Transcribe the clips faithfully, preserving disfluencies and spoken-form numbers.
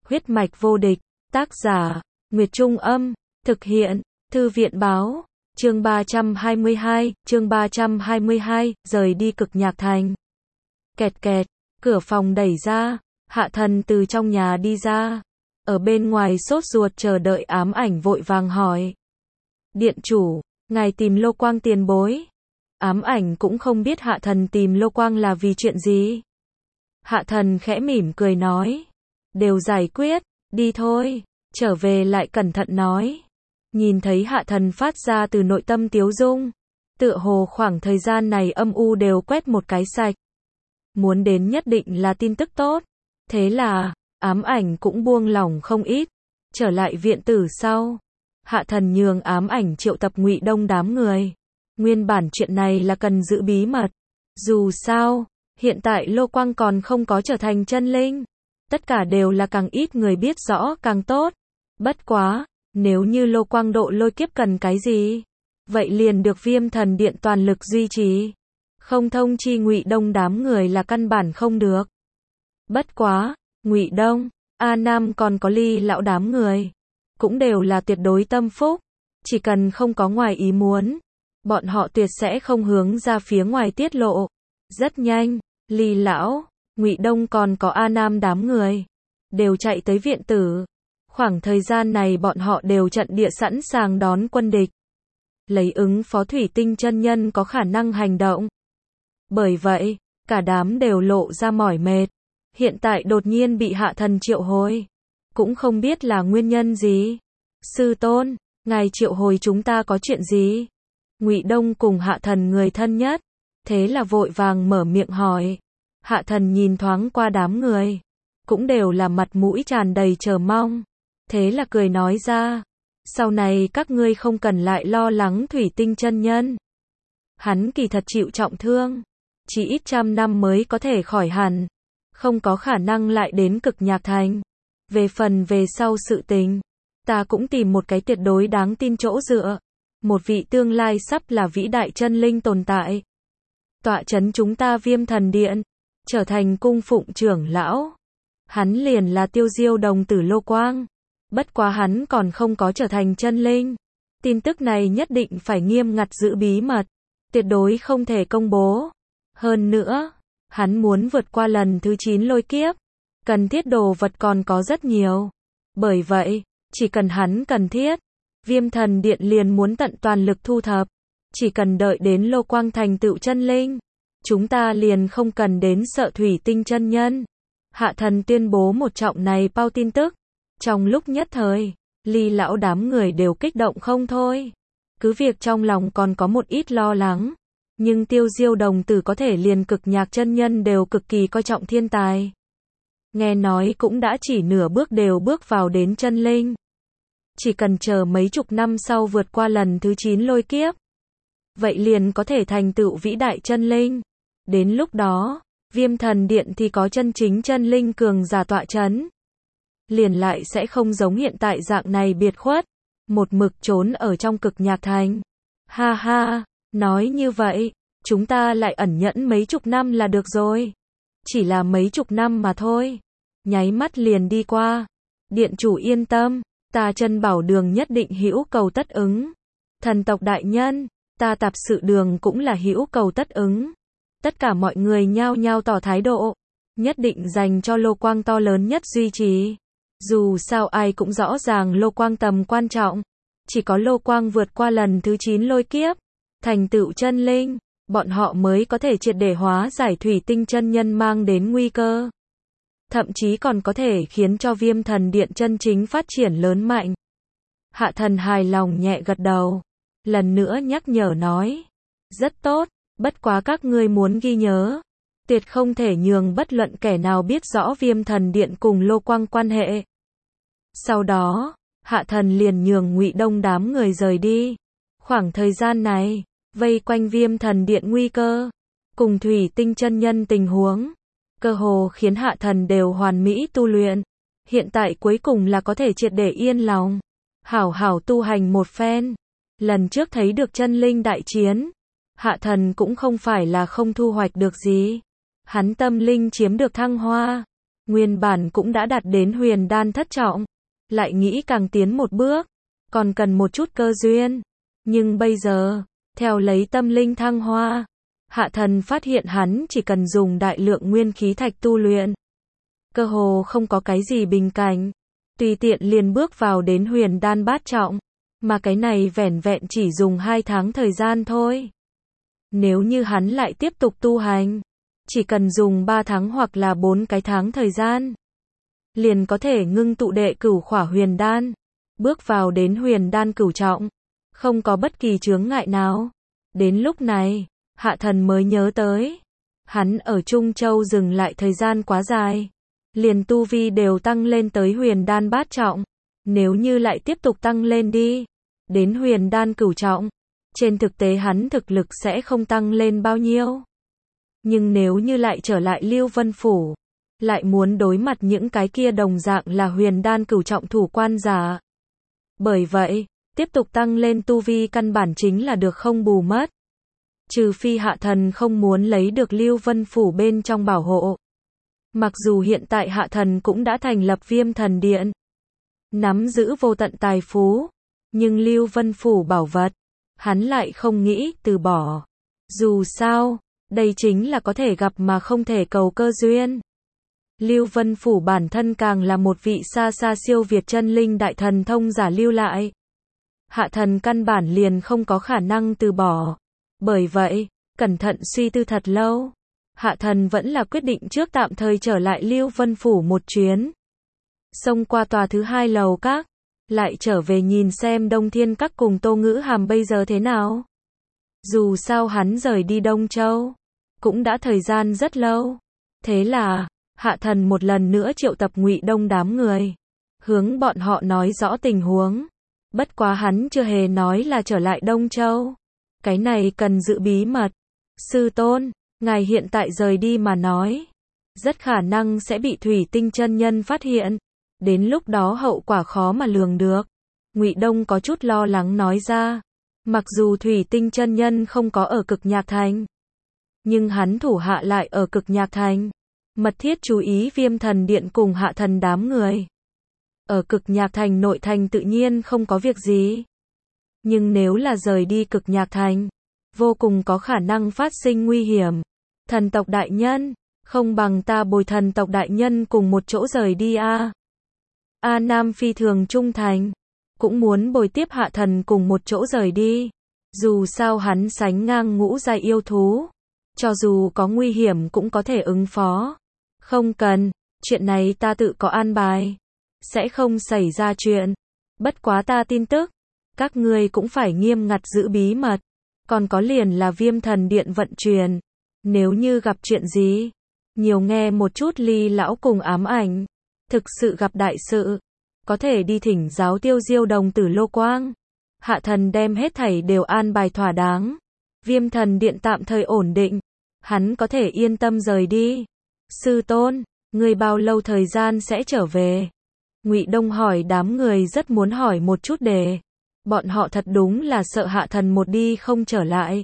Huyết mạch vô địch, tác giả, Nguyệt Trung Âm, thực hiện, Thư viện Báo, chương ba trăm hai mươi hai, chương ba trăm hai mươi hai, rời đi Cực Nhạc Thành. Kẹt kẹt, cửa phòng đẩy ra, Hạ Thần từ trong nhà đi ra, ở bên ngoài sốt ruột chờ đợi Ám Ảnh vội vàng hỏi. Điện chủ, ngài tìm Lô Quang tiền bối. Ám Ảnh cũng không biết Hạ Thần tìm Lô Quang là vì chuyện gì. Hạ Thần khẽ mỉm cười nói, đều giải quyết, đi thôi, trở về lại cẩn thận nói. Nhìn thấy Hạ Thần phát ra từ nội tâm tiếu dung, tựa hồ khoảng thời gian này âm u đều quét một cái sạch. Muốn đến nhất định là tin tức tốt, thế là, Ám Ảnh cũng buông lỏng không ít. Trở lại viện tử sau, Hạ Thần nhường Ám Ảnh triệu tập Ngụy Đông đám người. Nguyên bản chuyện này là cần giữ bí mật. Dù sao, hiện tại Lô Quang còn không có trở thành chân linh. Tất cả đều là càng ít người biết rõ càng tốt. Bất quá, nếu như Lô Quang độ lôi kiếp cần cái gì, vậy liền được Viêm Thần Điện toàn lực duy trì. Không thông chi Ngụy Đông đám người là căn bản không được. Bất quá, Ngụy Đông, A Nam còn có Ly lão đám người, cũng đều là tuyệt đối tâm phúc. Chỉ cần không có ngoài ý muốn, bọn họ tuyệt sẽ không hướng ra phía ngoài tiết lộ. Rất nhanh, Ly lão, Ngụy Đông còn có A Nam đám người đều chạy tới viện tử. Khoảng thời gian này bọn họ đều trận địa sẵn sàng đón quân địch, lấy ứng phó Thủy Tinh chân nhân có khả năng hành động. Bởi vậy, cả đám đều lộ ra mỏi mệt. Hiện tại đột nhiên bị Hạ Thần triệu hồi, cũng không biết là nguyên nhân gì. Sư tôn, ngài triệu hồi chúng ta có chuyện gì? Ngụy Đông cùng Hạ Thần người thân nhất, thế là vội vàng mở miệng hỏi. Hạ Thần nhìn thoáng qua đám người, cũng đều là mặt mũi tràn đầy chờ mong. Thế là cười nói ra, sau này các ngươi không cần lại lo lắng Thủy Tinh chân nhân. Hắn kỳ thật chịu trọng thương, chỉ ít trăm năm mới có thể khỏi hẳn, không có khả năng lại đến Cực Nhạc Thành. Về phần về sau sự tình, ta cũng tìm một cái tuyệt đối đáng tin chỗ dựa, một vị tương lai sắp là vĩ đại chân linh tồn tại, tọa chấn chúng ta Viêm Thần Điện, trở thành cung phụng trưởng lão. Hắn liền là Tiêu Diêu đồng tử Lô Quang. Bất quá hắn còn không có trở thành chân linh. Tin tức này nhất định phải nghiêm ngặt giữ bí mật, tuyệt đối không thể công bố. Hơn nữa, hắn muốn vượt qua lần thứ chín lôi kiếp, cần thiết đồ vật còn có rất nhiều. Bởi vậy, chỉ cần hắn cần thiết, Viêm Thần Điện liền muốn tận toàn lực thu thập. Chỉ cần đợi đến Lô Quang thành tựu chân linh, chúng ta liền không cần đến sợ Thủy Tinh chân nhân. Hạ Thần tuyên bố một trọng này bao tin tức. Trong lúc nhất thời, Ly lão đám người đều kích động không thôi. Cứ việc trong lòng còn có một ít lo lắng, nhưng Tiêu Diêu đồng tử có thể liền Cực Nhạc chân nhân đều cực kỳ coi trọng thiên tài. Nghe nói cũng đã chỉ nửa bước đều bước vào đến chân linh. Chỉ cần chờ mấy chục năm sau vượt qua lần thứ chín lôi kiếp, vậy liền có thể thành tựu vĩ đại chân linh. Đến lúc đó, Viêm Thần Điện thì có chân chính chân linh cường giả tọa chấn. Liền lại sẽ không giống hiện tại dạng này biệt khuất, một mực trốn ở trong Cực Nhạc Thành. Ha ha, nói như vậy, chúng ta lại ẩn nhẫn mấy chục năm là được rồi. Chỉ là mấy chục năm mà thôi, nháy mắt liền đi qua. Điện chủ yên tâm, ta Chân Bảo Đường nhất định hữu cầu tất ứng. Thần tộc đại nhân, ta Tạp Sự Đường cũng là hữu cầu tất ứng. Tất cả mọi người nhao nhao tỏ thái độ, nhất định dành cho Lô Quang to lớn nhất duy trì. Dù sao ai cũng rõ ràng Lô Quang tầm quan trọng, chỉ có Lô Quang vượt qua lần thứ chín lôi kiếp, thành tựu chân linh, bọn họ mới có thể triệt để hóa giải Thủy Tinh chân nhân mang đến nguy cơ. Thậm chí còn có thể khiến cho Viêm Thần Điện chân chính phát triển lớn mạnh. Hạ Thần hài lòng nhẹ gật đầu, lần nữa nhắc nhở nói, rất tốt, bất quá các ngươi muốn ghi nhớ, tuyệt không thể nhường bất luận kẻ nào biết rõ Viêm Thần Điện cùng Lô Quang quan hệ. Sau đó, Hạ Thần liền nhường Ngụy Đông đám người rời đi. Khoảng thời gian này, vây quanh Viêm Thần Điện nguy cơ, cùng Thủy Tinh chân nhân tình huống, cơ hồ khiến Hạ Thần đều hoàn mỹ tu luyện. Hiện tại cuối cùng là có thể triệt để yên lòng, hảo hảo tu hành một phen. Lần trước thấy được chân linh đại chiến, Hạ Thần cũng không phải là không thu hoạch được gì. Hắn tâm linh chiếm được thăng hoa, Nguyên bản cũng đã đạt đến huyền đan thất trọng, lại nghĩ càng tiến một bước, còn cần một chút cơ duyên. Nhưng bây giờ, theo lấy tâm linh thăng hoa, Hạ Thần phát hiện hắn chỉ cần dùng đại lượng nguyên khí thạch tu luyện. Cơ hồ không có cái gì bình cảnh, tùy tiện liền bước vào đến huyền đan bát trọng, mà cái này vẻn vẹn chỉ dùng hai tháng thời gian thôi. Nếu như hắn lại tiếp tục tu hành, chỉ cần dùng ba tháng hoặc là bốn cái tháng thời gian, liền có thể ngưng tụ đệ cửu khỏa huyền đan, bước vào đến huyền đan cửu trọng, không có bất kỳ chướng ngại nào. Đến lúc này, Hạ Thần mới nhớ tới, hắn ở Trung Châu dừng lại thời gian quá dài, liền tu vi đều tăng lên tới huyền đan bát trọng, nếu như lại tiếp tục tăng lên đi, đến huyền đan cửu trọng, trên thực tế hắn thực lực sẽ không tăng lên bao nhiêu. Nhưng nếu như lại trở lại Lưu Vân Phủ, lại muốn đối mặt những cái kia đồng dạng là huyền đan cửu trọng thủ quan giả. Bởi vậy, tiếp tục tăng lên tu vi căn bản chính là được không bù mất. Trừ phi Hạ Thần không muốn lấy được Lưu Vân Phủ bên trong bảo hộ. Mặc dù hiện tại Hạ Thần cũng đã thành lập Viêm Thần Điện, nắm giữ vô tận tài phú, nhưng Lưu Vân Phủ bảo vật, hắn lại không nghĩ từ bỏ. Dù sao, đây chính là có thể gặp mà không thể cầu cơ duyên. Lưu Vân Phủ bản thân càng là một vị xa xa siêu việt chân linh đại thần thông giả lưu lại. Hạ Thần căn bản liền không có khả năng từ bỏ. Bởi vậy, cẩn thận suy tư thật lâu, Hạ Thần vẫn là quyết định trước tạm thời trở lại Lưu Vân Phủ một chuyến. Xông qua tòa thứ hai lầu các, lại trở về nhìn xem Đông Thiên Các cùng Tô Ngữ Hàm bây giờ thế nào. Dù sao hắn rời đi Đông Châu, cũng đã thời gian rất lâu. Thế là, Hạ Thần một lần nữa triệu tập Ngụy Đông đám người, hướng bọn họ nói rõ tình huống. Bất quá hắn chưa hề nói là trở lại Đông Châu. Cái này cần giữ bí mật. Sư tôn, ngài hiện tại rời đi mà nói, rất khả năng sẽ bị Thủy Tinh chân nhân phát hiện. Đến lúc đó hậu quả khó mà lường được. Ngụy Đông có chút lo lắng nói ra. Mặc dù Thủy Tinh chân nhân không có ở Cực Nhạc Thành, nhưng hắn thủ hạ lại ở Cực Nhạc Thành, mật thiết chú ý Viêm Thần Điện cùng Hạ Thần đám người. Ở Cực Nhạc Thành nội thành tự nhiên không có việc gì. Nhưng nếu là rời đi Cực Nhạc Thành, vô cùng có khả năng phát sinh nguy hiểm. Thần tộc đại nhân, không bằng ta bồi thần tộc đại nhân cùng một chỗ rời đi a. A Nam phi thường trung thành, cũng muốn bồi tiếp Hạ Thần cùng một chỗ rời đi. Dù sao hắn sánh ngang ngũ giai yêu thú, cho dù có nguy hiểm cũng có thể ứng phó. Không cần, chuyện này ta tự có an bài, sẽ không xảy ra chuyện. Bất quá ta tin tức, các ngươi cũng phải nghiêm ngặt giữ bí mật. Còn có liền là Viêm Thần Điện vận chuyển, nếu như gặp chuyện gì, nhiều nghe một chút Ly lão cùng ám ảnh. Thực sự gặp đại sự, có thể đi thỉnh giáo Tiêu Diêu đồng tử Lô Quang. Hạ Thần đem hết thảy đều an bài thỏa đáng. Viêm Thần Điện tạm thời ổn định, hắn có thể yên tâm rời đi. Sư tôn, người bao lâu thời gian sẽ trở về? Ngụy Đông hỏi đám người rất muốn hỏi một chút đề. Bọn họ thật đúng là sợ Hạ Thần một đi không trở lại.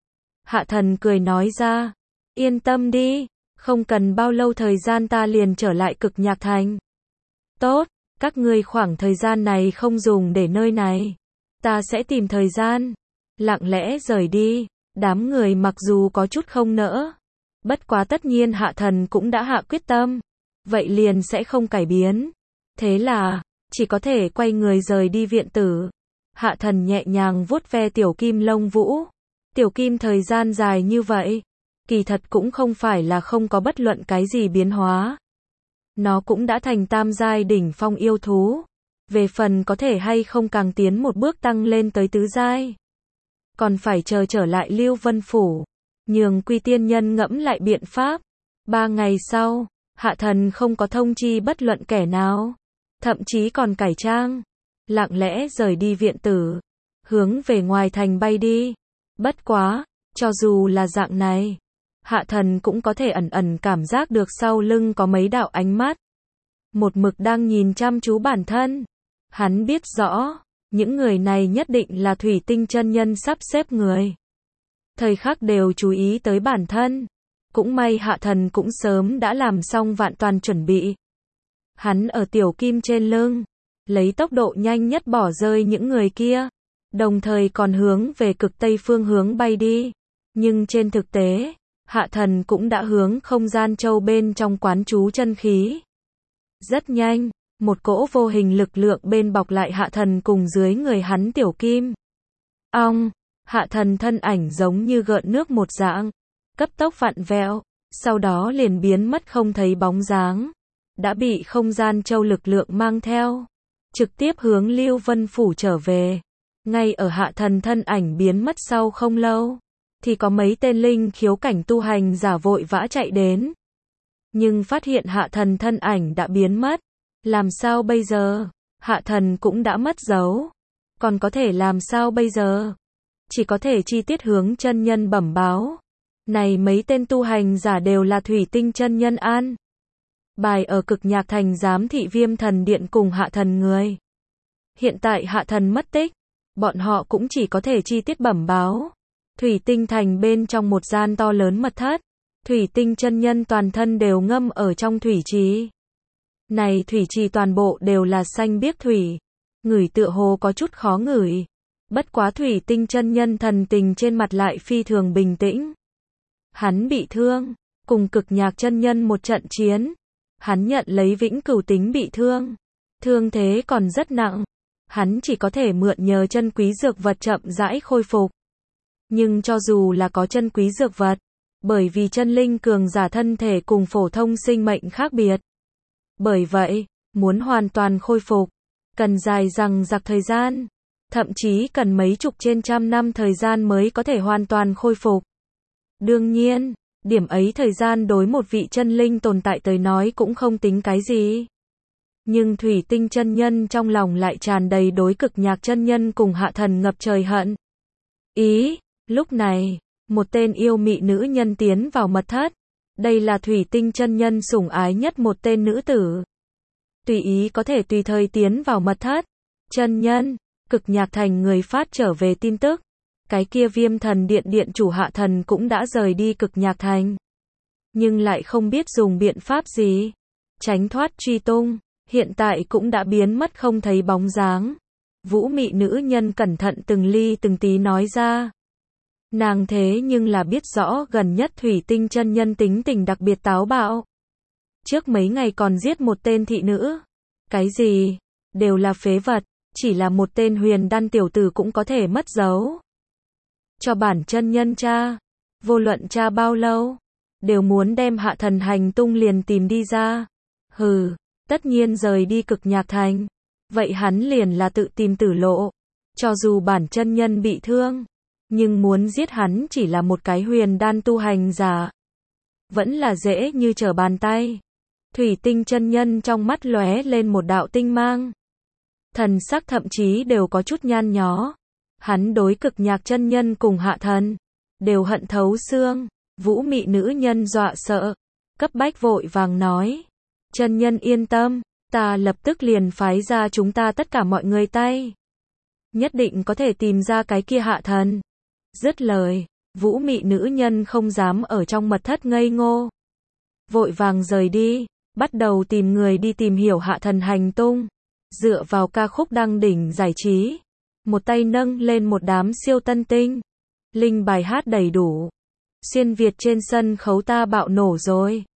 Hạ Thần cười nói ra, yên tâm đi, không cần bao lâu thời gian ta liền trở lại Cực Nhạc Thành. Tốt, các ngươi khoảng thời gian này không dùng để nơi này, ta sẽ tìm thời gian, lặng lẽ rời đi. Đám người mặc dù có chút không nỡ, bất quá tất nhiên Hạ Thần cũng đã hạ quyết tâm, vậy liền sẽ không cải biến. Thế là, chỉ có thể quay người rời đi viện tử. Hạ Thần nhẹ nhàng vuốt ve tiểu kim lông vũ. Tiểu kim thời gian dài như vậy, kỳ thật cũng không phải là không có bất luận cái gì biến hóa. Nó cũng đã thành tam giai đỉnh phong yêu thú. Về phần có thể hay không càng tiến một bước tăng lên tới tứ giai, còn phải chờ trở lại Lưu Vân Phủ, nhường Quy Tiên Nhân ngẫm lại biện pháp. Ba ngày sau, Hạ Thần không có thông chi bất luận kẻ nào, thậm chí còn cải trang, lặng lẽ rời đi viện tử, hướng về ngoài thành bay đi. Bất quá, cho dù là dạng này, Hạ Thần cũng có thể ẩn ẩn cảm giác được sau lưng có mấy đạo ánh mắt, một mực đang nhìn chăm chú bản thân. Hắn biết rõ, những người này nhất định là Thủy Tinh chân nhân sắp xếp người. Thời khắc đều chú ý tới bản thân. Cũng may Hạ Thần cũng sớm đã làm xong vạn toàn chuẩn bị. Hắn ở tiểu kim trên lưng, lấy tốc độ nhanh nhất bỏ rơi những người kia, đồng thời còn hướng về cực tây phương hướng bay đi. Nhưng trên thực tế, Hạ Thần cũng đã hướng không gian châu bên trong quán trú chân khí. Rất nhanh, một cỗ vô hình lực lượng bên bọc lại Hạ Thần cùng dưới người hắn tiểu kim. Ong, Hạ Thần thân ảnh giống như gợn nước một dạng, cấp tốc vặn vẹo, sau đó liền biến mất không thấy bóng dáng, đã bị không gian châu lực lượng mang theo, trực tiếp hướng Lưu Vân Phủ trở về. Ngay ở Hạ Thần thân ảnh biến mất sau không lâu, thì có mấy tên linh khiếu cảnh tu hành giả vội vã chạy đến. Nhưng phát hiện Hạ Thần thân ảnh đã biến mất. Làm sao bây giờ? Hạ Thần cũng đã mất dấu. Còn có thể làm sao bây giờ? Chỉ có thể chi tiết hướng chân nhân bẩm báo. Này mấy tên tu hành giả đều là Thủy Tinh chân nhân an bài ở Cực Nhạc Thành giám thị Viêm Thần Điện cùng Hạ Thần người. Hiện tại Hạ Thần mất tích, bọn họ cũng chỉ có thể chi tiết bẩm báo. Thủy Tinh Thành bên trong một gian to lớn mật thất, Thủy Tinh chân nhân toàn thân đều ngâm ở trong thủy trì. Này thủy trì toàn bộ đều là xanh biếc thủy, ngửi tựa hồ có chút khó ngửi. Bất quá Thủy Tinh chân nhân thần tình trên mặt lại phi thường bình tĩnh. Hắn bị thương, cùng Cực Nhạc chân nhân một trận chiến, hắn nhận lấy vĩnh cửu tính bị thương, thương thế còn rất nặng, hắn chỉ có thể mượn nhờ chân quý dược vật chậm rãi khôi phục. Nhưng cho dù là có chân quý dược vật, bởi vì chân linh cường giả thân thể cùng phổ thông sinh mệnh khác biệt. Bởi vậy, muốn hoàn toàn khôi phục, cần dài dằng dặc thời gian, thậm chí cần mấy chục trên trăm năm thời gian mới có thể hoàn toàn khôi phục. Đương nhiên, điểm ấy thời gian đối một vị chân linh tồn tại tới nói cũng không tính cái gì. Nhưng Thủy Tinh chân nhân trong lòng lại tràn đầy đối Cực Nhạc chân nhân cùng Hạ Thần ngập trời hận. Ý, lúc này, một tên yêu mị nữ nhân tiến vào mật thất. Đây là Thủy Tinh chân nhân sủng ái nhất một tên nữ tử. Tùy ý có thể tùy thời tiến vào mật thất. Chân nhân, Cực Nhạc Thành người phát trở về tin tức. Cái kia Viêm Thần Điện điện chủ Hạ Thần cũng đã rời đi Cực Nhạc Thành. Nhưng lại không biết dùng biện pháp gì tránh thoát truy tung, hiện tại cũng đã biến mất không thấy bóng dáng. Vũ mị nữ nhân cẩn thận từng ly từng tí nói ra. Nàng thế nhưng là biết rõ gần nhất Thủy Tinh chân nhân tính tình đặc biệt táo bạo. Trước mấy ngày còn giết một tên thị nữ. Cái gì? Đều là phế vật, chỉ là một tên huyền đan tiểu tử cũng có thể mất dấu. Cho bản chân nhân tra, vô luận tra bao lâu, đều muốn đem Hạ Thần hành tung liền tìm đi ra. Hừ, tất nhiên rời đi Cực Nhạc Thành, vậy hắn liền là tự tìm tử lộ. Cho dù bản chân nhân bị thương, nhưng muốn giết hắn chỉ là một cái huyền đan tu hành giả, vẫn là dễ như trở bàn tay. Thủy Tinh chân nhân trong mắt lóe lên một đạo tinh mang, thần sắc thậm chí đều có chút nhăn nhó. Hắn đối Cực Nhạc chân nhân cùng Hạ Thần đều hận thấu xương. Vũ mị nữ nhân dọa sợ, cấp bách vội vàng nói: chân nhân yên tâm, ta lập tức liền phái ra chúng ta tất cả mọi người tay, nhất định có thể tìm ra cái kia Hạ Thần. Dứt lời, Vũ mị nữ nhân không dám ở trong mật thất ngây ngô, vội vàng rời đi, bắt đầu tìm người đi tìm hiểu Hạ Thần hành tung. Dựa vào ca khúc đăng đỉnh giải trí, một tay nâng lên một đám siêu tân tinh, linh bài hát đầy đủ. Xuyên Việt trên sân khấu ta bạo nổ rồi.